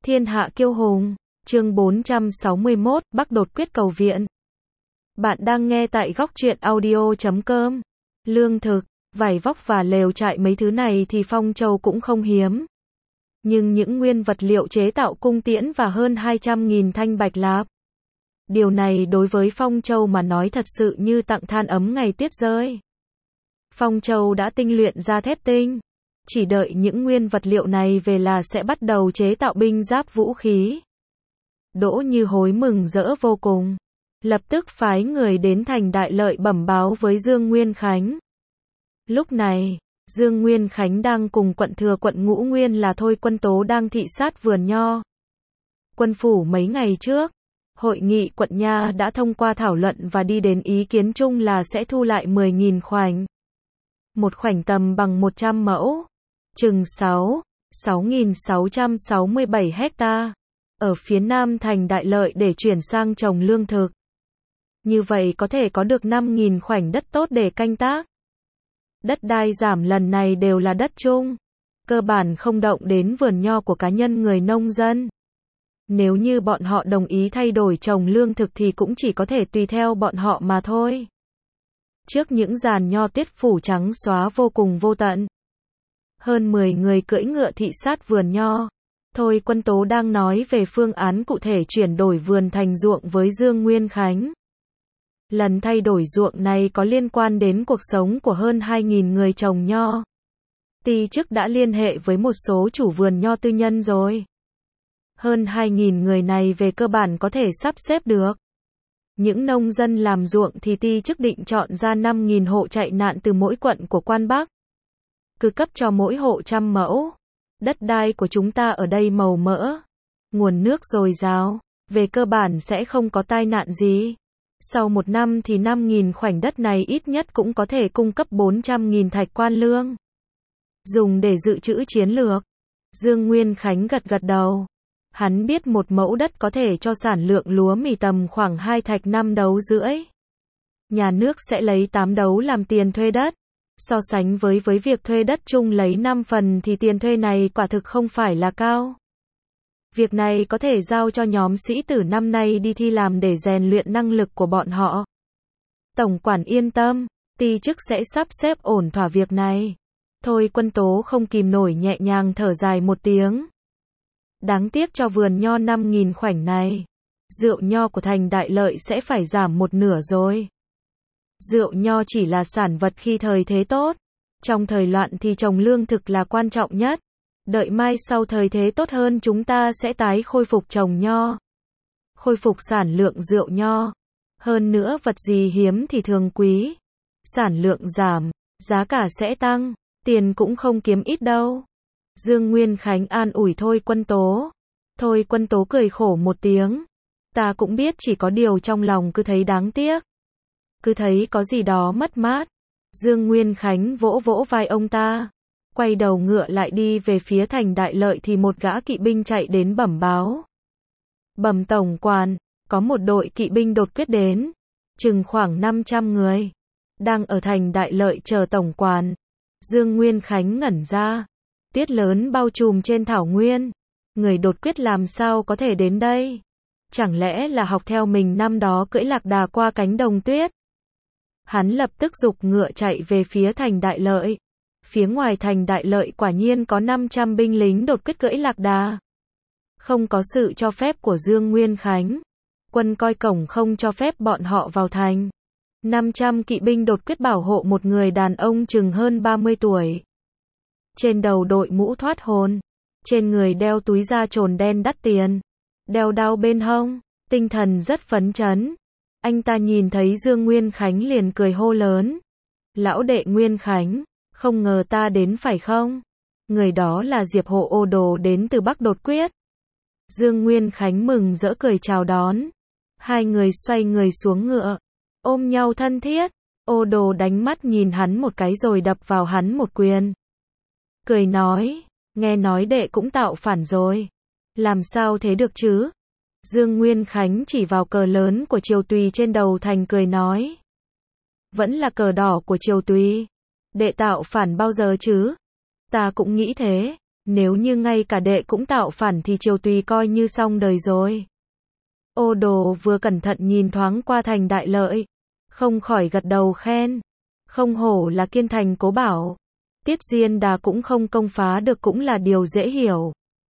Thiên hạ kiêu hùng, chương 461, Bắc đột quyết cầu viện. Bạn đang nghe tại góc truyện audio.com. Lương thực, vải vóc và lều trại mấy thứ này thì Phong Châu cũng không hiếm. Nhưng những nguyên vật liệu chế tạo cung tiễn và hơn 200.000 thanh bạch lạp. Điều này đối với Phong Châu mà nói thật sự như tặng than ấm ngày tuyết rơi. Phong Châu đã tinh luyện ra thép tinh. Chỉ đợi những nguyên vật liệu này về là sẽ bắt đầu chế tạo binh giáp vũ khí. Đỗ Như Hối mừng rỡ vô cùng. Lập tức phái người đến thành Đại Lợi bẩm báo với Dương Nguyên Khánh. Lúc này, Dương Nguyên Khánh đang cùng quận thừa quận Ngũ Nguyên là Thôi Quân Tố đang thị sát vườn nho. Quân phủ mấy ngày trước, hội nghị quận nha đã thông qua thảo luận và đi đến ý kiến chung là sẽ thu lại 10.000 khoảnh. Một khoảnh tầm bằng 100 mẫu, chừng 6.667 hecta, ở phía nam thành Đại Lợi để chuyển sang trồng lương thực. Như vậy có thể có được 5.000 khoảnh đất tốt để canh tác. Đất đai giảm lần này đều là đất chung, cơ bản không động đến vườn nho của cá nhân người nông dân. Nếu như bọn họ đồng ý thay đổi trồng lương thực thì cũng chỉ có thể tùy theo bọn họ mà thôi. Trước những giàn nho tuyết phủ trắng xóa vô cùng vô tận, hơn 10 người cưỡi ngựa thị sát vườn nho. Thôi Quân Tố đang nói về phương án cụ thể chuyển đổi vườn thành ruộng với Dương Nguyên Khánh. Lần thay đổi ruộng này có liên quan đến cuộc sống của hơn 2.000 người trồng nho. Ty chức đã liên hệ với một số chủ vườn nho tư nhân rồi. Hơn 2.000 người này về cơ bản có thể sắp xếp được. Những nông dân làm ruộng thì ty chức định chọn ra 5.000 hộ chạy nạn từ mỗi quận của Quan Bắc. Cứ cấp cho mỗi hộ 100 mẫu. Đất đai của chúng ta ở đây màu mỡ, nguồn nước dồi dào, về cơ bản sẽ không có tai nạn gì. Sau một năm thì 5.000 khoảnh đất này ít nhất cũng có thể cung cấp 400.000 thạch quan lương. Dùng để dự trữ chiến lược. Dương Nguyên Khánh gật gật đầu. Hắn biết một mẫu đất có thể cho sản lượng lúa mì tầm khoảng 2 thạch 5 đấu rưỡi. Nhà nước sẽ lấy 8 đấu làm tiền thuê đất. So sánh với việc thuê đất chung lấy 5 phần thì tiền thuê này quả thực không phải là cao. Việc này có thể giao cho nhóm sĩ tử năm nay đi thi làm để rèn luyện năng lực của bọn họ. Tổng quản yên tâm, ty chức sẽ sắp xếp ổn thỏa việc này. Thôi Quân Tố không kìm nổi nhẹ nhàng thở dài một tiếng. Đáng tiếc cho vườn nho 5.000 khoảnh này. Rượu nho của thành Đại Lợi sẽ phải giảm một nửa rồi. Rượu nho chỉ là sản vật khi thời thế tốt. Trong thời loạn thì trồng lương thực là quan trọng nhất. Đợi mai sau thời thế tốt hơn chúng ta sẽ tái khôi phục trồng nho. Khôi phục sản lượng rượu nho. Hơn nữa vật gì hiếm thì thường quý. Sản lượng giảm, giá cả sẽ tăng, tiền cũng không kiếm ít đâu. Dương Nguyên Khánh an ủi Thôi Quân Tố. Thôi Quân Tố cười khổ một tiếng. Ta cũng biết, chỉ có điều trong lòng cứ thấy đáng tiếc. Cứ thấy có gì đó mất mát. Dương Nguyên Khánh vỗ vỗ vai ông ta. Quay đầu ngựa lại đi về phía thành Đại Lợi thì một gã kỵ binh chạy đến bẩm báo. Bẩm tổng quản, có một đội kỵ binh đột quyết đến. Chừng khoảng 500 người. Đang ở thành Đại Lợi chờ tổng quản. Dương Nguyên Khánh ngẩn ra. Tuyết lớn bao trùm trên thảo nguyên. Người đột quyết làm sao có thể đến đây? Chẳng lẽ là học theo mình năm đó cưỡi lạc đà qua cánh đồng tuyết? Hắn lập tức giục ngựa chạy về phía thành Đại Lợi. Phía ngoài thành Đại Lợi quả nhiên có 500 binh lính đột quyết cưỡi lạc đà. Không có sự cho phép của Dương Nguyên Khánh. Quân coi cổng không cho phép bọn họ vào thành. 500 kỵ binh đột quyết bảo hộ một người đàn ông chừng hơn 30 tuổi. Trên đầu đội mũ thoát hồn. Trên người đeo túi da trồn đen đắt tiền. Đeo đao bên hông. Tinh thần rất phấn chấn. Anh ta nhìn thấy Dương Nguyên Khánh liền cười hô lớn. Lão đệ Nguyên Khánh, không ngờ ta đến phải không? Người đó là Diệp Hộ Ô Đồ đến từ Bắc đột quyết. Dương Nguyên Khánh mừng rỡ cười chào đón. Hai người xoay người xuống ngựa, ôm nhau thân thiết. Ô Đồ đánh mắt nhìn hắn một cái rồi đập vào hắn một quyền. Cười nói, nghe nói đệ cũng tạo phản rồi. Làm sao thế được chứ? Dương Nguyên Khánh chỉ vào cờ lớn của Triều Tùy trên đầu thành cười nói. Vẫn là cờ đỏ của Triều Tùy. Đệ tạo phản bao giờ chứ? Ta cũng nghĩ thế. Nếu như ngay cả đệ cũng tạo phản thì Triều Tùy coi như xong đời rồi. Ô Đồ vừa cẩn thận nhìn thoáng qua Thành Đại Lợi, không khỏi gật đầu khen. Không hổ là kiên thành cố bảo. Tiết Diên Đà cũng không công phá được cũng là điều dễ hiểu.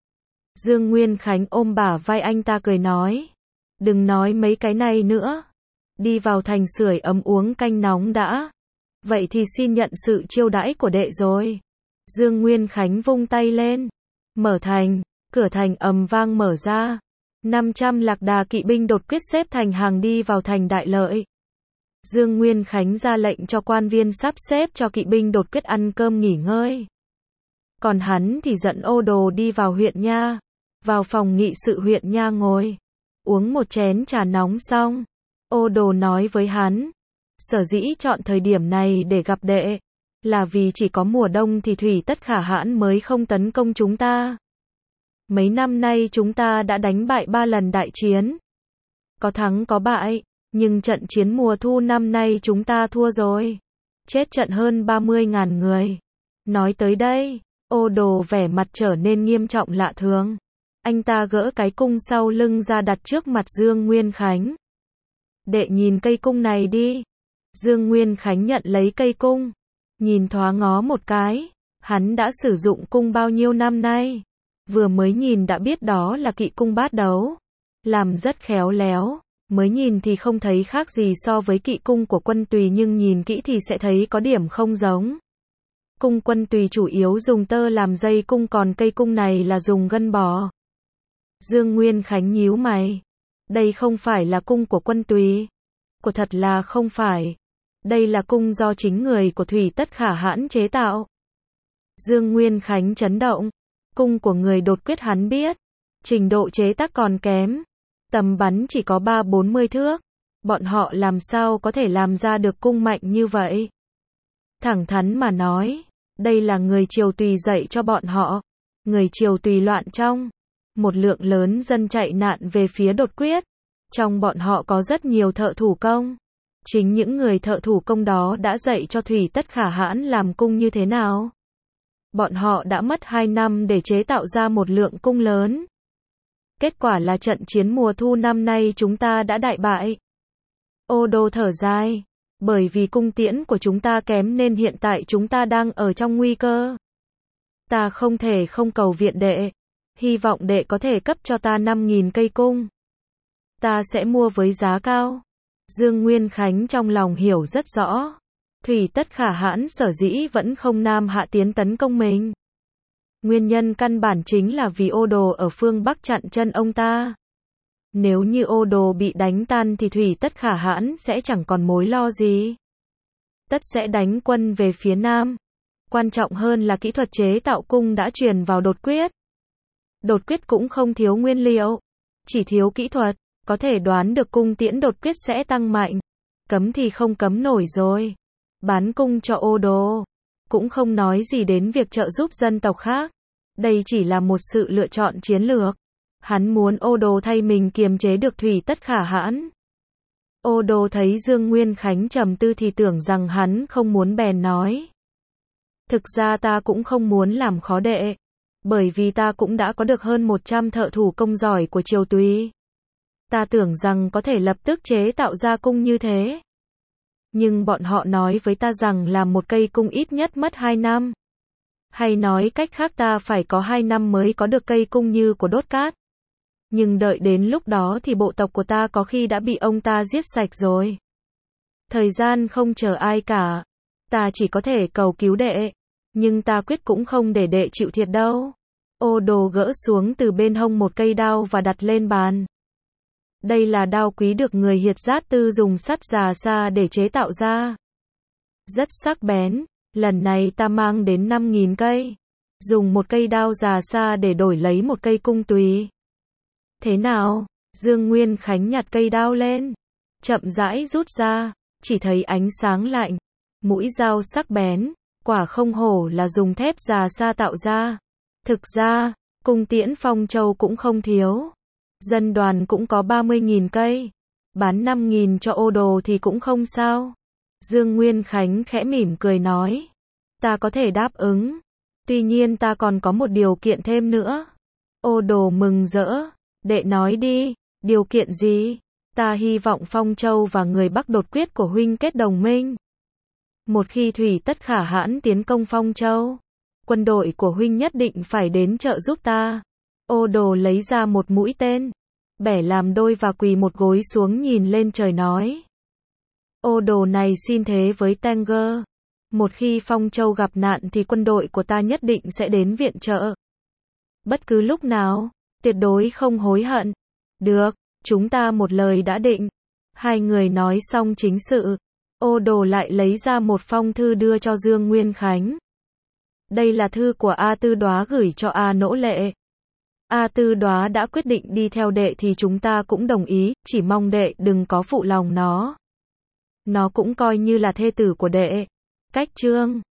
Dương Nguyên Khánh ôm bả vai anh ta cười nói. Đừng nói mấy cái này nữa. Đi vào thành sưởi ấm uống canh nóng đã. Vậy thì xin nhận sự chiêu đãi của đệ rồi. Dương Nguyên Khánh vung tay lên. Mở thành, cửa thành ầm vang mở ra. 500 lạc đà kỵ binh đột quyết xếp thành hàng đi vào Thành Đại Lợi. Dương Nguyên Khánh ra lệnh cho quan viên sắp xếp cho kỵ binh đột quyết ăn cơm nghỉ ngơi. Còn hắn thì dẫn Ô Đồ đi vào huyện nha. Vào phòng nghị sự huyện nha ngồi. Uống một chén trà nóng xong. Ô Đồ nói với hắn. Sở dĩ chọn thời điểm này để gặp đệ. Là vì chỉ có mùa đông thì Thủy Tất Khả Hãn mới không tấn công chúng ta. Mấy năm nay chúng ta đã đánh bại 3 lần đại chiến. Có thắng có bại. Nhưng trận chiến mùa thu năm nay chúng ta thua rồi. Chết trận hơn 30.000 người. Nói tới đây, Ô Đồ vẻ mặt trở nên nghiêm trọng lạ thường. Anh ta gỡ cái cung sau lưng ra đặt trước mặt Dương Nguyên Khánh. Đệ nhìn cây cung này đi. Dương Nguyên Khánh nhận lấy cây cung. Nhìn thoáng ngó một cái. Hắn đã sử dụng cung bao nhiêu năm nay. Vừa mới nhìn đã biết đó là kỵ cung bát đấu. Làm rất khéo léo. Mới nhìn thì không thấy khác gì so với kỵ cung của Quân Tùy, nhưng nhìn kỹ thì sẽ thấy có điểm không giống. Cung Quân Tùy chủ yếu dùng tơ làm dây cung, còn cây cung này là dùng gân bò. Dương Nguyên Khánh nhíu mày. Đây không phải là cung của Quân Tùy. Của thật là không phải. Đây là cung do chính người của Thủy Tất Khả Hãn chế tạo. Dương Nguyên Khánh chấn động. Cung của người đột quyết hắn biết. Trình độ chế tác còn kém. Tầm bắn chỉ có 30-40 thước. Bọn họ làm sao có thể làm ra được cung mạnh như vậy? Thẳng thắn mà nói, đây là người Triều Tùy dạy cho bọn họ. Người Triều Tùy loạn trong. Một lượng lớn dân chạy nạn về phía đột quyết. Trong bọn họ có rất nhiều thợ thủ công. Chính những người thợ thủ công đó đã dạy cho Thủy Tất Khả Hãn làm cung như thế nào. Bọn họ đã mất 2 năm để chế tạo ra một lượng cung lớn. Kết quả là trận chiến mùa thu năm nay chúng ta đã đại bại. Ô Đồ thở dài. Bởi vì cung tiễn của chúng ta kém nên hiện tại chúng ta đang ở trong nguy cơ. Ta không thể không cầu viện đệ. Hy vọng đệ có thể cấp cho ta 5.000 cây cung. Ta sẽ mua với giá cao. Dương Nguyên Khánh trong lòng hiểu rất rõ. Thủy Tất Khả Hãn sở dĩ vẫn không nam hạ tiến tấn công mình. Nguyên nhân căn bản chính là vì Ô Đồ ở phương Bắc chặn chân ông ta. Nếu như Ô Đồ bị đánh tan thì Thủy Tất Khả Hãn sẽ chẳng còn mối lo gì. Tất sẽ đánh quân về phía Nam. Quan trọng hơn là kỹ thuật chế tạo cung đã truyền vào đột quyết. Đột quyết cũng không thiếu nguyên liệu. Chỉ thiếu kỹ thuật. Có thể đoán được cung tiễn đột quyết sẽ tăng mạnh. Cấm thì không cấm nổi rồi. Bán cung cho Ô Đồ. Cũng không nói gì đến việc trợ giúp dân tộc khác. Đây chỉ là một sự lựa chọn chiến lược. Hắn muốn Ô Đồ thay mình kiềm chế được Thủy Tất Khả Hãn. Ô Đồ thấy Dương Nguyên Khánh trầm tư thì tưởng rằng hắn không muốn bèn nói. Thực ra ta cũng không muốn làm khó đệ. Bởi vì ta cũng đã có được hơn 100 thợ thủ công giỏi của Triều Tùy. Ta tưởng rằng có thể lập tức chế tạo ra cung như thế. Nhưng bọn họ nói với ta rằng làm một cây cung ít nhất mất 2 năm. Hay nói cách khác ta phải có 2 năm mới có được cây cung như của Đốt Cát. Nhưng đợi đến lúc đó thì bộ tộc của ta có khi đã bị ông ta giết sạch rồi. Thời gian không chờ ai cả. Ta chỉ có thể cầu cứu đệ. Nhưng ta quyết cũng không để đệ chịu thiệt đâu. Ô Đồ gỡ xuống từ bên hông một cây đao và đặt lên bàn. Đây là đao quý được người Hiệt Giát Tư dùng sắt già sa để chế tạo ra. Rất sắc bén. Lần này ta mang đến 5.000 cây. Dùng một cây đao già sa để đổi lấy một cây cung tùy. Thế nào? Dương Nguyên Khánh nhặt cây đao lên. Chậm rãi rút ra. Chỉ thấy ánh sáng lạnh. Mũi dao sắc bén. Quả không hổ là dùng thép già sa tạo ra. Thực ra, cung tiễn Phong Châu cũng không thiếu. Dân đoàn cũng có 30.000 cây. Bán 5.000 cho Ô Đồ thì cũng không sao. Dương Nguyên Khánh khẽ mỉm cười nói. Ta có thể đáp ứng. Tuy nhiên ta còn có một điều kiện thêm nữa. Ô Đồ mừng rỡ. Đệ nói đi, điều kiện gì? Ta hy vọng Phong Châu và người Bắc đột quyết của huynh kết đồng minh. Một khi Thủy Tất Khả Hãn tiến công Phong Châu, quân đội của huynh nhất định phải đến trợ giúp ta. Ô Đồ lấy ra một mũi tên, bẻ làm đôi và quỳ một gối xuống nhìn lên trời nói. Ô Đồ này xin thế với Tenger. Một khi Phong Châu gặp nạn thì quân đội của ta nhất định sẽ đến viện trợ. Bất cứ lúc nào, tuyệt đối không hối hận. Được, chúng ta một lời đã định. Hai người nói xong chính sự. Ô Đồ lại lấy ra một phong thư đưa cho Dương Nguyên Khánh. Đây là thư của A Tư Đóa gửi cho A Nỗ Lệ. A Tư Đóa đã quyết định đi theo đệ thì chúng ta cũng đồng ý, chỉ mong đệ đừng có phụ lòng nó. Nó cũng coi như là thê tử của đệ. Cách chương